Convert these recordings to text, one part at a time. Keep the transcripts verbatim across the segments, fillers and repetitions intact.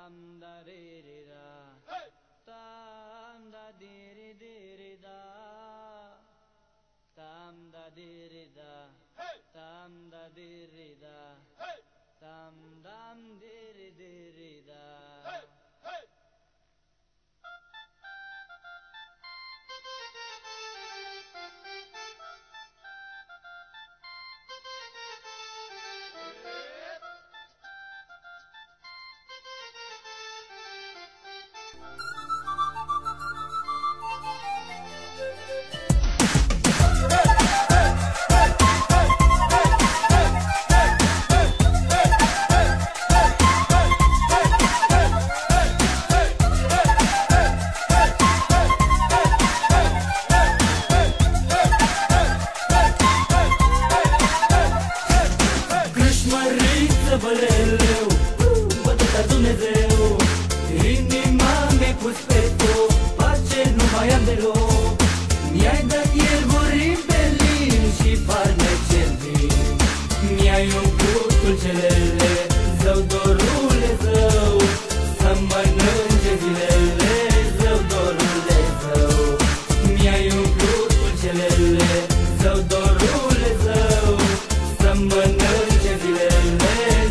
tam da re re da, tam da di re di re da, tam da di re da, tam da di re da, tam dam di re di re da. Băleleu, bătuta Dumnezeu, inima mi-ai pus pe foc, pace nu mai am deloc. Mi-ai dat iervuri pe lin și farmece vin, mi-ai umplut dulcelele, zău, dorule, zău, să mănânce zilele, zău, dorule, zău. Mi-ai umplut dulcelele, zău, dorule, zău, să mănânce zilele.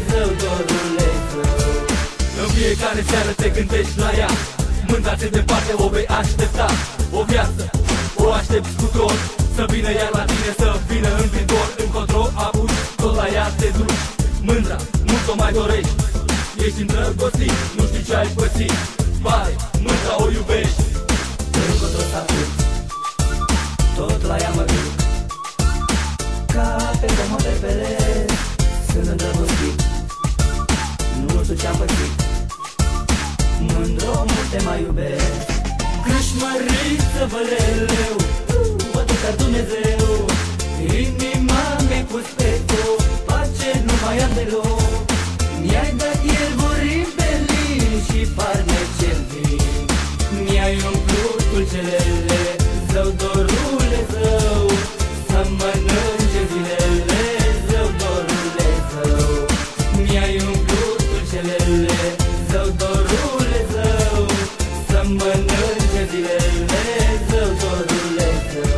În fiecare seară te gândești la ea, mândra-te departe, o vei aștepta. O viață, o aștepți cu tot, să vină ea la tine, să vină în viitor. Încotro apuci, tot la ea te duci. Mândra, mult o mai dorești, ești îndrăgostit, nu știi ce ai pățit. Pare, mândra o iubești. Încotro s-apuci, tot la ea mă duc, ca pe pomă pe pele, sunt îndrăgostit. Nu știu ce-am pățit, mândro mult te mai iubesc. Crâșmăriță, băleleu, bătuta Dumnezeu, inima mi-ai pus pe foc, pace nu mai am deloc. Mi-ai dat iervuri pe lin și farmece vin, mi-ai umplut dulcelele, zău, dorule, zău, să mănânce zilele, zău, dorule, zău. Mi-ai umplut dulcelele, zău, dorule, zău, să mănânce zilele, zău, dorule, zău.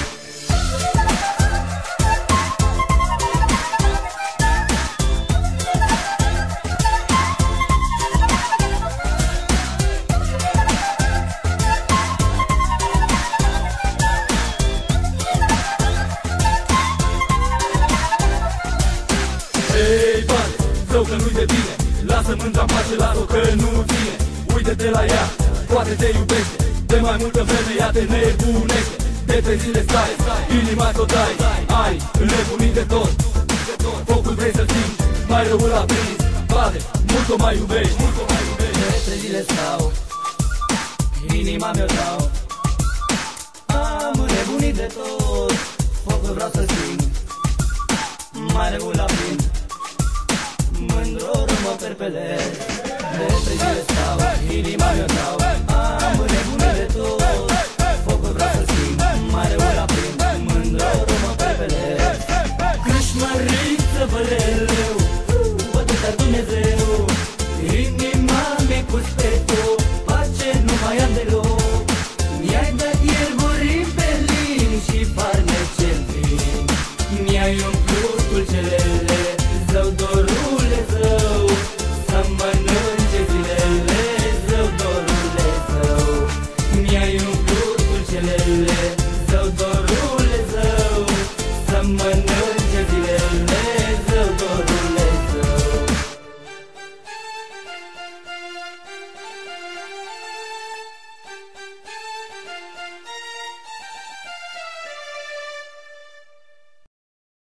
Hei, bane, zău, că nu-i de bine, lasă mândra-n pace, lasă-o că nu vine. Uite-te la ea, poate te iubește, de mai multă vreme ea te nebunește. De trei zile stai, inima ți-o dai, ai înnebunit de tot. Focul vrei să stingi, mai răul l-a prins, bade, mult o mai iubești. De trei zile stau, inima mi-o dau, am înnebunit de tot. Focul vreau să sting, mai răul la prind, mândro mă perpelez. De trei zile stau, inima mi-o dau, am înnebunit de tot. Focul vreau să sting, mai rău la prind, mândro mă perpelez. Crâșmăriță, băleleu, bătuta Dumnezeu, inima mi-ai pus pe foc, pace nu mai am deloc. Mi-ai dat iervuri pe lin și farmece vin, mi-ai umplut dulcelele, zău, dorule, zău, să mănânce zilele, zău, dorule, zău. Mi-ai umplut dulcelele,